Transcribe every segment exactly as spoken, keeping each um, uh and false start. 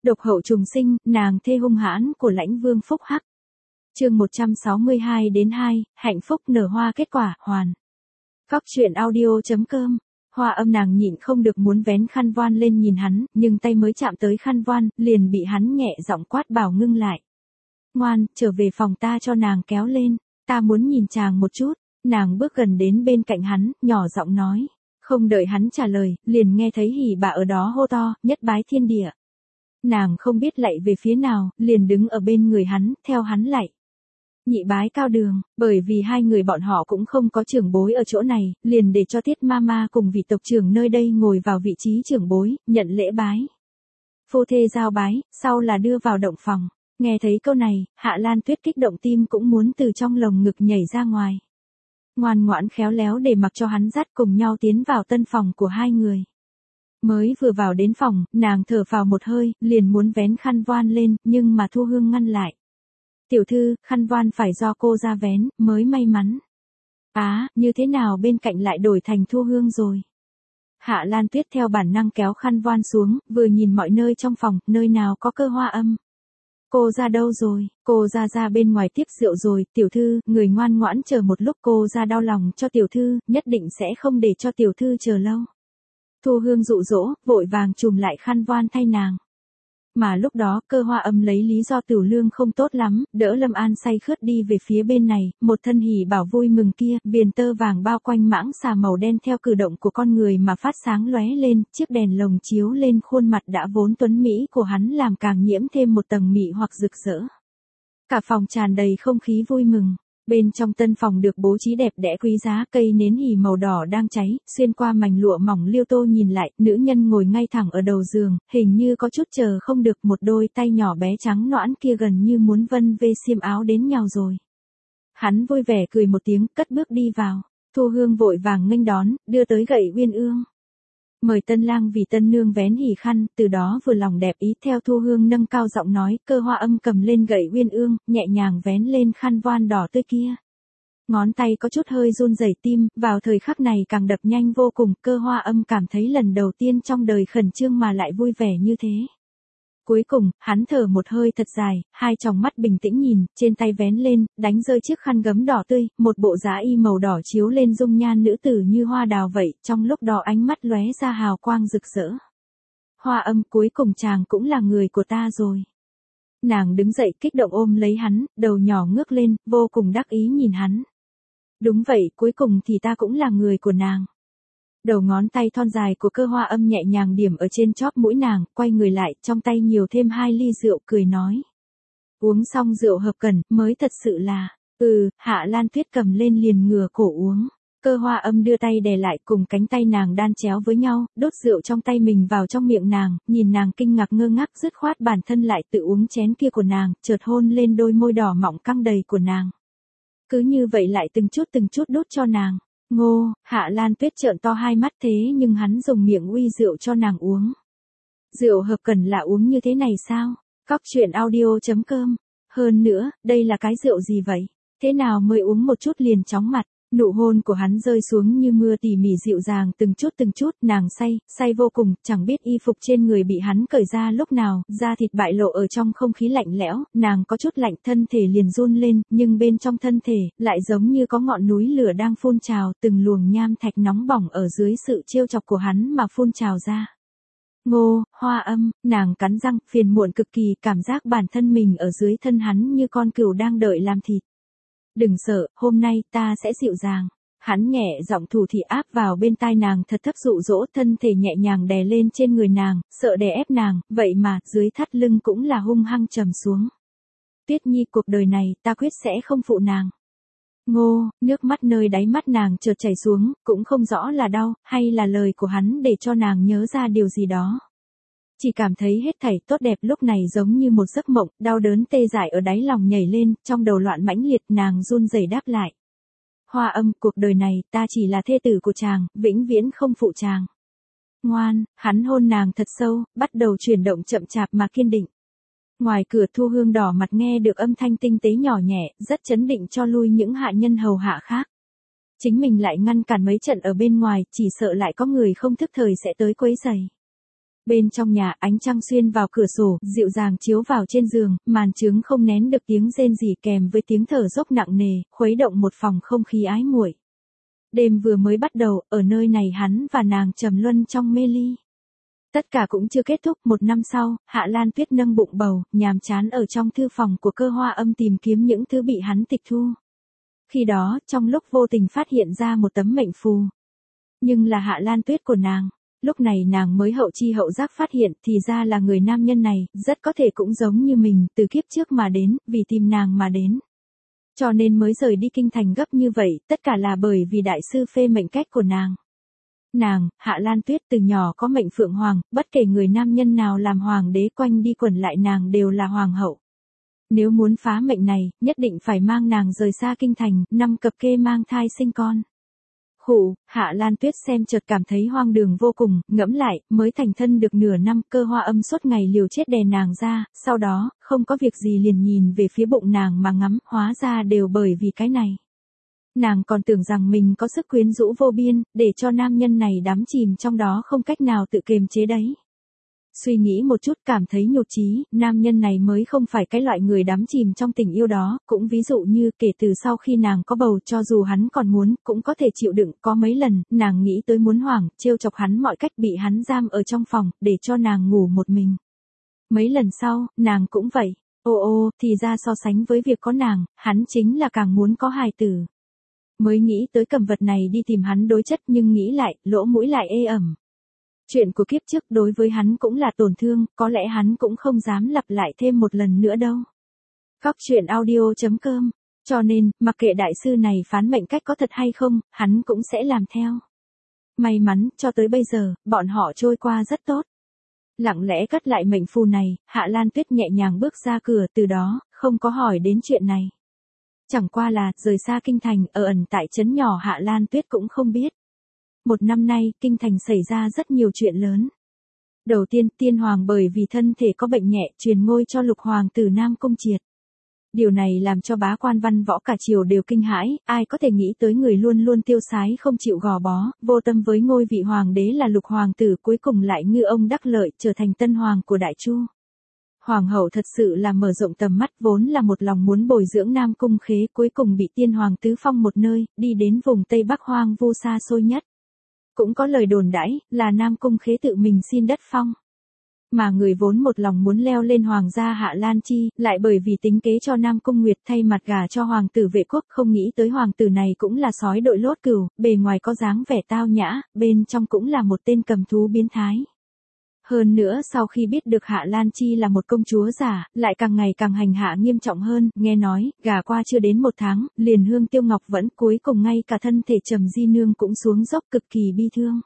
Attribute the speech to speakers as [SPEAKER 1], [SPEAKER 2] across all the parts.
[SPEAKER 1] Độc hậu trùng sinh, nàng thê hung hãn của Lãnh Vương Phúc Hắc. Chương một trăm sáu mươi hai đến hai, hạnh phúc nở hoa kết quả, hoàn. Góc truyện audio.com. Hoa Âm nàng nhịn không được muốn vén khăn voan lên nhìn hắn, nhưng tay mới chạm tới khăn voan, liền bị hắn nhẹ giọng quát bảo ngưng lại. Ngoan, trở về phòng ta cho nàng kéo lên, ta muốn nhìn chàng một chút. Nàng bước gần đến bên cạnh hắn, nhỏ giọng nói. Không đợi hắn trả lời, liền nghe thấy hỉ bà ở đó hô to, nhất bái thiên địa. Nàng không biết lạy về phía nào, liền đứng ở bên người hắn, theo hắn lạy. Nhị bái cao đường, bởi vì hai người bọn họ cũng không có trưởng bối ở chỗ này, liền để cho Tiết Mama cùng vị tộc trưởng nơi đây ngồi vào vị trí trưởng bối, nhận lễ bái. Phu thê giao bái, sau là đưa vào động phòng. Nghe thấy câu này, Hạ Lan Tuyết kích động tim cũng muốn từ trong lồng ngực nhảy ra ngoài. Ngoan ngoãn khéo léo để mặc cho hắn dắt cùng nhau tiến vào tân phòng của hai người. Mới vừa vào đến phòng, nàng thở phào một hơi, liền muốn vén khăn voan lên, nhưng mà Thu Hương ngăn lại. Tiểu thư, khăn voan phải do cô ra vén, mới may mắn. Á, à, như thế nào bên cạnh lại đổi thành Thu Hương rồi? Hạ Lan Tuyết theo bản năng kéo khăn voan xuống, vừa nhìn mọi nơi trong phòng, nơi nào có Cơ Hoa Âm. Cô ra đâu rồi? Cô ra ra bên ngoài tiếp rượu rồi, tiểu thư, người ngoan ngoãn chờ một lúc, cô ra đau lòng cho tiểu thư, nhất định sẽ không để cho tiểu thư chờ lâu. Thu Hương dụ dỗ, vội vàng chùm lại khăn voan thay nàng. Mà lúc đó, Cơ Hoa Âm lấy lý do Tửu Lương không tốt lắm, đỡ Lâm An say khướt đi về phía bên này, một thân hỉ bảo vui mừng kia, viền tơ vàng bao quanh mãng xà màu đen theo cử động của con người mà phát sáng lóe lên, chiếc đèn lồng chiếu lên khuôn mặt đã vốn tuấn mỹ của hắn làm càng nhiễm thêm một tầng mị hoặc rực rỡ. Cả phòng tràn đầy không khí vui mừng. Bên trong tân phòng được bố trí đẹp đẽ quý giá, cây nến hỉ màu đỏ đang cháy, xuyên qua mảnh lụa mỏng liêu tô nhìn lại, nữ nhân ngồi ngay thẳng ở đầu giường, hình như có chút chờ không được, một đôi tay nhỏ bé trắng nõn kia gần như muốn vân vê xiêm áo đến nhau rồi. Hắn vui vẻ cười một tiếng, cất bước đi vào, Thu Hương vội vàng nghênh đón, đưa tới gậy uyên ương. Mời tân lang vì tân nương vén hỉ khăn, từ đó vừa lòng đẹp ý theo Thu Hương nâng cao giọng nói, Cơ Hoa Âm cầm lên gậy uyên ương, nhẹ nhàng vén lên khăn voan đỏ tươi kia. Ngón tay có chút hơi run rẩy, tim, vào thời khắc này càng đập nhanh vô cùng, Cơ Hoa Âm cảm thấy lần đầu tiên trong đời khẩn trương mà lại vui vẻ như thế. Cuối cùng, hắn thở một hơi thật dài, hai tròng mắt bình tĩnh nhìn, trên tay vén lên, đánh rơi chiếc khăn gấm đỏ tươi, một bộ giá y màu đỏ chiếu lên dung nhan nữ tử như hoa đào vậy, trong lúc đó ánh mắt lóe ra hào quang rực rỡ. Hoa Âm, cuối cùng chàng cũng là người của ta rồi. Nàng đứng dậy kích động ôm lấy hắn, đầu nhỏ ngước lên, vô cùng đắc ý nhìn hắn. Đúng vậy, cuối cùng thì ta cũng là người của nàng. Đầu ngón tay thon dài của Cơ Hoa Âm nhẹ nhàng điểm ở trên chóp mũi nàng, quay người lại, trong tay nhiều thêm hai ly rượu, cười nói. Uống xong rượu hợp cần, mới thật sự là, ừ, Hạ Lan Tuyết cầm lên liền ngửa cổ uống. Cơ Hoa Âm đưa tay đè lại, cùng cánh tay nàng đan chéo với nhau, đốt rượu trong tay mình vào trong miệng nàng, nhìn nàng kinh ngạc ngơ ngác, dứt khoát bản thân lại tự uống chén kia của nàng, chợt hôn lên đôi môi đỏ mọng căng đầy của nàng. Cứ như vậy lại từng chút từng chút đốt cho nàng. Ngô, Hạ Lan Tuyết trợn to hai mắt, thế nhưng hắn dùng miệng uy rượu cho nàng uống. Rượu hợp cần là uống như thế này sao? Góc truyện audio.com. Hơn nữa, đây là cái rượu gì vậy? Thế nào mới uống một chút liền chóng mặt? Nụ hôn của hắn rơi xuống như mưa tỉ mỉ dịu dàng, từng chút từng chút, nàng say, say vô cùng, chẳng biết y phục trên người bị hắn cởi ra lúc nào, da thịt bại lộ ở trong không khí lạnh lẽo, nàng có chút lạnh, thân thể liền run lên, nhưng bên trong thân thể, lại giống như có ngọn núi lửa đang phun trào, từng luồng nham thạch nóng bỏng ở dưới sự trêu chọc của hắn mà phun trào ra. Ngô, Hoa Âm, nàng cắn răng, phiền muộn cực kỳ, cảm giác bản thân mình ở dưới thân hắn như con cừu đang đợi làm thịt. Đừng sợ, hôm nay ta sẽ dịu dàng. Hắn nhẹ giọng thủ thỉ áp vào bên tai nàng thật thấp dụ dỗ, thân thể nhẹ nhàng đè lên trên người nàng, sợ đè ép nàng, vậy mà, dưới thắt lưng cũng là hung hăng trầm xuống. Tuyết Nhi, cuộc đời này, ta quyết sẽ không phụ nàng. Ngô, nước mắt nơi đáy mắt nàng chợt chảy xuống, cũng không rõ là đau, hay là lời của hắn để cho nàng nhớ ra điều gì đó. Chỉ cảm thấy hết thảy tốt đẹp lúc này giống như một giấc mộng, đau đớn tê dại ở đáy lòng nhảy lên, trong đầu loạn mãnh liệt, nàng run rẩy đáp lại. Hoa Âm, cuộc đời này, ta chỉ là thê tử của chàng, vĩnh viễn không phụ chàng. Ngoan, hắn hôn nàng thật sâu, bắt đầu chuyển động chậm chạp mà kiên định. Ngoài cửa Thu Hương đỏ mặt nghe được âm thanh tinh tế nhỏ nhẹ, rất chấn định cho lui những hạ nhân hầu hạ khác. Chính mình lại ngăn cản mấy trận ở bên ngoài, chỉ sợ lại có người không thức thời sẽ tới quấy rầy. Bên trong nhà, ánh trăng xuyên vào cửa sổ, dịu dàng chiếu vào trên giường, màn trướng không nén được tiếng rên rỉ kèm với tiếng thở dốc nặng nề, khuấy động một phòng không khí ái muội. Đêm vừa mới bắt đầu, ở nơi này hắn và nàng trầm luân trong mê ly. Tất cả cũng chưa kết thúc, một năm sau, Hạ Lan Tuyết nâng bụng bầu, nhàm chán ở trong thư phòng của Cơ Hoa Âm tìm kiếm những thứ bị hắn tịch thu. Khi đó, trong lúc vô tình phát hiện ra một tấm mệnh phù. Nhưng là Hạ Lan Tuyết của nàng. Lúc này nàng mới hậu chi hậu giác phát hiện thì ra là người nam nhân này, rất có thể cũng giống như mình, từ kiếp trước mà đến, vì tìm nàng mà đến. Cho nên mới rời đi kinh thành gấp như vậy, tất cả là bởi vì đại sư phê mệnh cách của nàng. Nàng, Hạ Lan Tuyết từ nhỏ có mệnh phượng hoàng, bất kể người nam nhân nào làm hoàng đế quanh đi quẩn lại nàng đều là hoàng hậu. Nếu muốn phá mệnh này, nhất định phải mang nàng rời xa kinh thành, năm cập kê mang thai sinh con. Khụ, Hạ Lan Tuyết xem chợt cảm thấy hoang đường vô cùng, ngẫm lại, mới thành thân được nửa năm, Cơ Hoa Âm suốt ngày liều chết đè nàng ra, sau đó, không có việc gì liền nhìn về phía bụng nàng mà ngắm, hóa ra đều bởi vì cái này. Nàng còn tưởng rằng mình có sức quyến rũ vô biên, để cho nam nhân này đắm chìm trong đó không cách nào tự kiềm chế đấy. Suy nghĩ một chút cảm thấy nhụt chí, nam nhân này mới không phải cái loại người đắm chìm trong tình yêu đó, cũng ví dụ như kể từ sau khi nàng có bầu cho dù hắn còn muốn, cũng có thể chịu đựng, có mấy lần, nàng nghĩ tới muốn hoảng, trêu chọc hắn mọi cách bị hắn giam ở trong phòng, để cho nàng ngủ một mình. Mấy lần sau, nàng cũng vậy, ô ô, thì ra so sánh với việc có nàng, hắn chính là càng muốn có hài tử. Mới nghĩ tới cầm vật này đi tìm hắn đối chất nhưng nghĩ lại, lỗ mũi lại ê ẩm. Chuyện của kiếp trước đối với hắn cũng là tổn thương, có lẽ hắn cũng không dám lặp lại thêm một lần nữa đâu. Cóc truyện audio chấm com. Cho nên, mặc kệ đại sư này phán mệnh cách có thật hay không, hắn cũng sẽ làm theo. May mắn, cho tới bây giờ, bọn họ trôi qua rất tốt. Lặng lẽ cất lại mệnh phù này, Hạ Lan Tuyết nhẹ nhàng bước ra cửa, từ đó, không có hỏi đến chuyện này. Chẳng qua là, rời xa kinh thành, ở ẩn tại trấn nhỏ Hạ Lan Tuyết cũng không biết. Một năm nay, kinh thành xảy ra rất nhiều chuyện lớn. Đầu tiên, tiên hoàng bởi vì thân thể có bệnh nhẹ, truyền ngôi cho lục hoàng tử Nam Cung Triệt. Điều này làm cho bá quan văn võ cả triều đều kinh hãi, ai có thể nghĩ tới người luôn luôn tiêu sái không chịu gò bó, vô tâm với ngôi vị hoàng đế là lục hoàng tử cuối cùng lại ngư ông đắc lợi trở thành tân hoàng của Đại Chu. Hoàng hậu thật sự là mở rộng tầm mắt, vốn là một lòng muốn bồi dưỡng Nam Cung Khế, cuối cùng bị tiên hoàng tứ phong một nơi, đi đến vùng Tây Bắc hoang vu xa xôi nhất. Cũng có lời đồn đãi, là Nam Cung Khế tự mình xin đất phong. Mà người vốn một lòng muốn leo lên hoàng gia Hạ Lan Chi, lại bởi vì tính kế cho Nam Cung Nguyệt thay mặt gả cho hoàng tử Vệ Quốc, không nghĩ tới hoàng tử này cũng là sói đội lốt cừu, bề ngoài có dáng vẻ tao nhã, bên trong cũng là một tên cầm thú biến thái. Hơn nữa sau khi biết được Hạ Lan Chi là một công chúa giả, lại càng ngày càng hành hạ nghiêm trọng hơn, nghe nói, gả qua chưa đến một tháng, liền Hương Tiêu Ngọc vẫn cuối cùng ngay cả thân thể Trầm Di Nương cũng xuống dốc cực kỳ bi thương.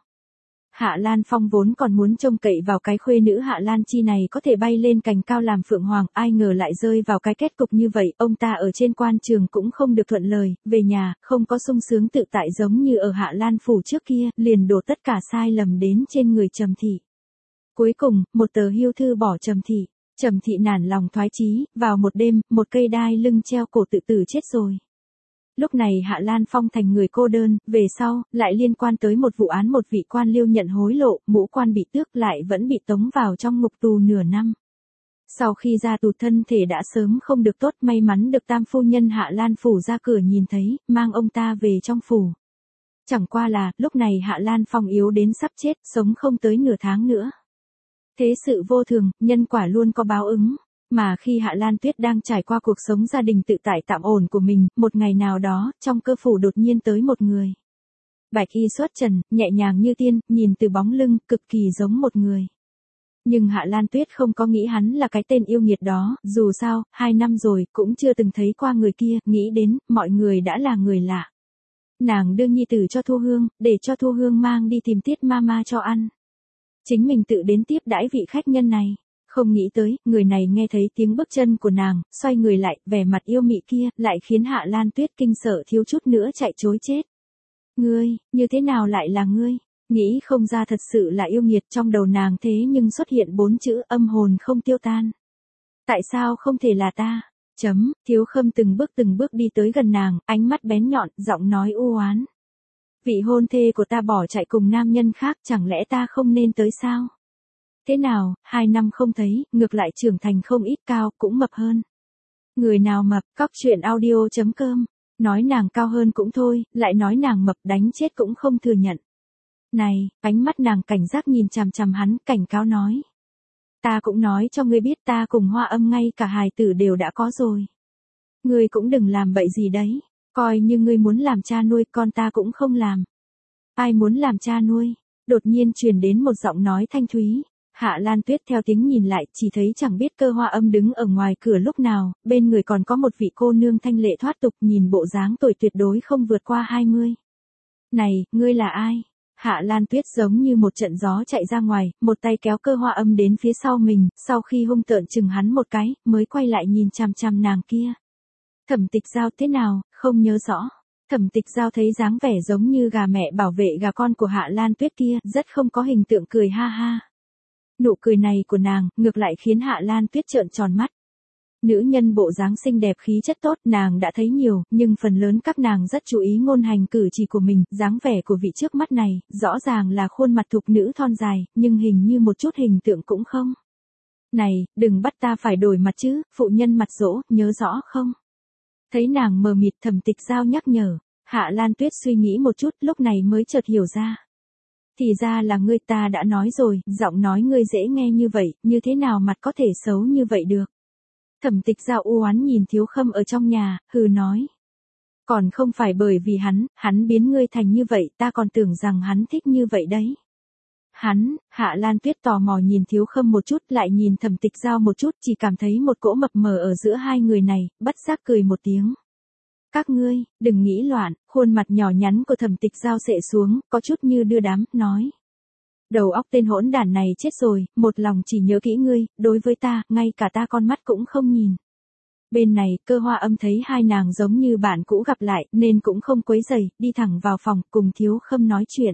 [SPEAKER 1] Hạ Lan Phong vốn còn muốn trông cậy vào cái khuê nữ Hạ Lan Chi này có thể bay lên cành cao làm phượng hoàng, ai ngờ lại rơi vào cái kết cục như vậy, ông ta ở trên quan trường cũng không được thuận lời, về nhà, không có sung sướng tự tại giống như ở Hạ Lan Phủ trước kia, liền đổ tất cả sai lầm đến trên người Trầm Thị. Cuối cùng, một tờ hưu thư bỏ Trầm Thị, Trầm Thị nản lòng thoái chí, vào một đêm, một cây đai lưng treo cổ tự tử chết rồi. Lúc này Hạ Lan Phong thành người cô đơn, về sau, lại liên quan tới một vụ án một vị quan liêu nhận hối lộ, mũ quan bị tước lại vẫn bị tống vào trong ngục tù nửa năm. Sau khi ra tù thân thể đã sớm không được tốt, may mắn được tam phu nhân Hạ Lan Phủ ra cửa nhìn thấy, mang ông ta về trong phủ. Chẳng qua là, lúc này Hạ Lan Phong yếu đến sắp chết, sống không tới nửa tháng nữa. Thế sự vô thường, nhân quả luôn có báo ứng. Mà khi Hạ Lan Tuyết đang trải qua cuộc sống gia đình tự tại tạm ổn của mình, một ngày nào đó, trong cơ phủ đột nhiên tới một người. Bạch y xuất trần, nhẹ nhàng như tiên, nhìn từ bóng lưng, cực kỳ giống một người. Nhưng Hạ Lan Tuyết không có nghĩ hắn là cái tên yêu nghiệt đó, dù sao, hai năm rồi, cũng chưa từng thấy qua người kia, nghĩ đến, mọi người đã là người lạ. Nàng đưa nhi tử cho Thu Hương, để cho Thu Hương mang đi tìm Tiết Mama cho ăn. Chính mình tự đến tiếp đãi vị khách nhân này. Không nghĩ tới, người này nghe thấy tiếng bước chân của nàng, xoay người lại, vẻ mặt yêu mị kia, lại khiến Hạ Lan Tuyết kinh sợ thiếu chút nữa chạy trối chết. Ngươi, như thế nào lại là ngươi? Nghĩ không ra thật sự là yêu nghiệt, trong đầu nàng thế nhưng xuất hiện bốn chữ âm hồn không tiêu tan. Tại sao không thể là ta? Chấm, Thiếu Khâm từng bước từng bước đi tới gần nàng, ánh mắt bén nhọn, giọng nói u oán. Vị hôn thê của ta bỏ chạy cùng nam nhân khác, chẳng lẽ ta không nên tới sao? Thế nào, hai năm không thấy, ngược lại trưởng thành không ít, cao, cũng mập hơn. Người nào mập, cóc truyện audio.com. Nói nàng cao hơn cũng thôi, lại nói nàng mập, đánh chết cũng không thừa nhận. Này, ánh mắt nàng cảnh giác nhìn chằm chằm hắn, cảnh cáo nói. Ta cũng nói cho ngươi biết, ta cùng Hoa Âm ngay cả hài tử đều đã có rồi. Ngươi cũng đừng làm bậy gì đấy, coi như ngươi muốn làm cha nuôi, con ta cũng không làm. Ai muốn làm cha nuôi? Đột nhiên truyền đến một giọng nói thanh thúy. Hạ Lan Tuyết theo tiếng nhìn lại, chỉ thấy chẳng biết Cơ Hoa Âm đứng ở ngoài cửa lúc nào, bên người còn có một vị cô nương thanh lệ thoát tục, nhìn bộ dáng tuổi tuyệt đối không vượt qua hai mươi. Này, ngươi là ai? Hạ Lan Tuyết giống như một trận gió chạy ra ngoài, một tay kéo Cơ Hoa Âm đến phía sau mình, sau khi hung tợn chừng hắn một cái, mới quay lại nhìn chằm chằm nàng kia. Thẩm Tịch Giao thế nào, không nhớ rõ. Thẩm Tịch Giao thấy dáng vẻ giống như gà mẹ bảo vệ gà con của Hạ Lan Tuyết kia, rất không có hình tượng, cười ha ha. Nụ cười này của nàng, ngược lại khiến Hạ Lan Tuyết trợn tròn mắt. Nữ nhân bộ dáng xinh đẹp khí chất tốt, nàng đã thấy nhiều, nhưng phần lớn các nàng rất chú ý ngôn hành cử chỉ của mình, dáng vẻ của vị trước mắt này, rõ ràng là khuôn mặt thục nữ thon dài, nhưng hình như một chút hình tượng cũng không. Này, đừng bắt ta phải đổi mặt chứ, phụ nhân mặt dỗ, nhớ rõ không? Thấy nàng mờ mịt, Thẩm Tịch Giao nhắc nhở, Hạ Lan Tuyết suy nghĩ một chút, lúc này mới chợt hiểu ra. Thì ra là ngươi, ta đã nói rồi, giọng nói ngươi dễ nghe như vậy, như thế nào mặt có thể xấu như vậy được. Thẩm Tịch Giao u oán nhìn Thiếu Khâm ở trong nhà, hừ nói. Còn không phải bởi vì hắn, hắn biến ngươi thành như vậy, ta còn tưởng rằng hắn thích như vậy đấy. Hắn, Hạ Lan Tuyết tò mò nhìn Thiếu Khâm một chút, lại nhìn Thẩm Tịch Giao một chút, chỉ cảm thấy một cỗ mập mờ ở giữa hai người này, bất giác cười một tiếng. Các ngươi, đừng nghĩ loạn, khuôn mặt nhỏ nhắn của Thẩm Tịch Giao xệ xuống, có chút như đưa đám, nói. Đầu óc tên hỗn đản này chết rồi, một lòng chỉ nhớ kỹ ngươi, đối với ta, ngay cả ta con mắt cũng không nhìn. Bên này, Cơ Hoa Âm thấy hai nàng giống như bạn cũ gặp lại, nên cũng không quấy rầy, đi thẳng vào phòng, cùng Thiếu Khâm nói chuyện.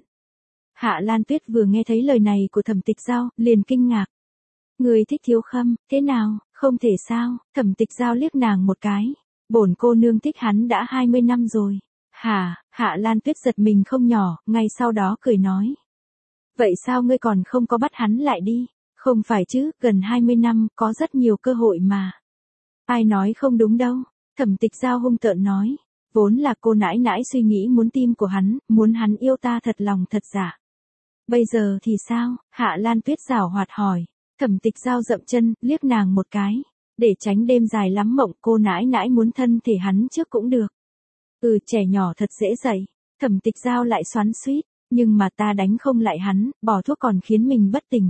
[SPEAKER 1] Hạ Lan Tuyết vừa nghe thấy lời này của Thẩm Tịch Giao, liền kinh ngạc. Người thích Thiếu Khâm, thế nào, không thể sao, Thẩm Tịch Giao liếc nàng một cái. Bổn cô nương thích hắn đã hai mươi năm rồi. Hả, Hạ Lan Tuyết giật mình không nhỏ, ngay sau đó cười nói. Vậy sao ngươi còn không có bắt hắn lại đi? Không phải chứ, gần hai mươi năm, có rất nhiều cơ hội mà. Ai nói không đúng đâu, Thẩm Tịch Giao hung tợn nói. Vốn là cô nãi nãi suy nghĩ muốn tim của hắn, muốn hắn yêu ta thật lòng thật giả. Bây giờ thì sao? Hạ Lan Tuyết giảo hoạt hỏi. Thẩm Tịch Giao dậm chân, liếc nàng một cái. Để tránh đêm dài lắm mộng, cô nãi nãi muốn thân thể hắn trước cũng được. Ừ, trẻ nhỏ thật dễ dạy. Thẩm Tịch Giao lại xoắn xuýt, nhưng mà ta đánh không lại hắn, bỏ thuốc còn khiến mình bất tỉnh.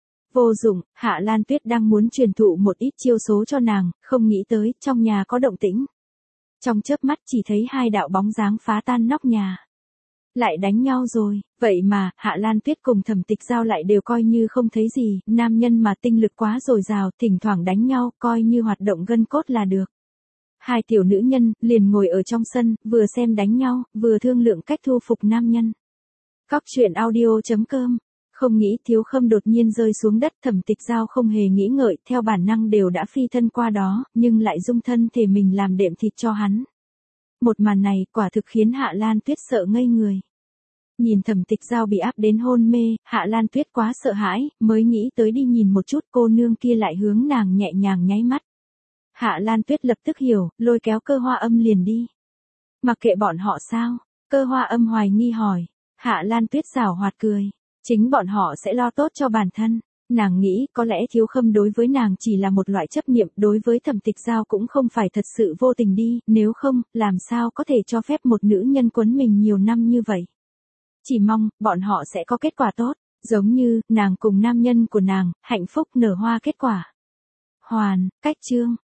[SPEAKER 1] Vô dụng, Hạ Lan Tuyết đang muốn truyền thụ một ít chiêu số cho nàng, không nghĩ tới, trong nhà có động tĩnh. Trong chớp mắt chỉ thấy hai đạo bóng dáng phá tan nóc nhà. Lại đánh nhau rồi, vậy mà, Hạ Lan Tuyết cùng Thẩm Tịch Giao lại đều coi như không thấy gì, nam nhân mà tinh lực quá dồi dào, thỉnh thoảng đánh nhau, coi như hoạt động gân cốt là được. Hai tiểu nữ nhân, liền ngồi ở trong sân, vừa xem đánh nhau, vừa thương lượng cách thu phục nam nhân. Cóc truyện audio.com. Không nghĩ Thiếu Khâm đột nhiên rơi xuống đất, Thẩm Tịch Giao không hề nghĩ ngợi, theo bản năng đều đã phi thân qua đó, nhưng lại dung thân thể mình làm đệm thịt cho hắn. Một màn này quả thực khiến Hạ Lan Tuyết sợ ngây người. Nhìn Thẩm Tịch Giao bị áp đến hôn mê, Hạ Lan Tuyết quá sợ hãi, mới nghĩ tới đi nhìn một chút, cô nương kia lại hướng nàng nhẹ nhàng nháy mắt. Hạ Lan Tuyết lập tức hiểu, lôi kéo Cơ Hoa Âm liền đi. Mặc kệ bọn họ sao? Cơ Hoa Âm hoài nghi hỏi. Hạ Lan Tuyết giảo hoạt cười. Chính bọn họ sẽ lo tốt cho bản thân. Nàng nghĩ có lẽ Thiếu Khâm đối với nàng chỉ là một loại chấp niệm, đối với Thẩm Tịch Giao cũng không phải thật sự vô tình đi, nếu không, làm sao có thể cho phép một nữ nhân quấn mình nhiều năm như vậy. Chỉ mong, bọn họ sẽ có kết quả tốt, giống như, nàng cùng nam nhân của nàng, hạnh phúc nở hoa kết quả. Hoàn, cách chương.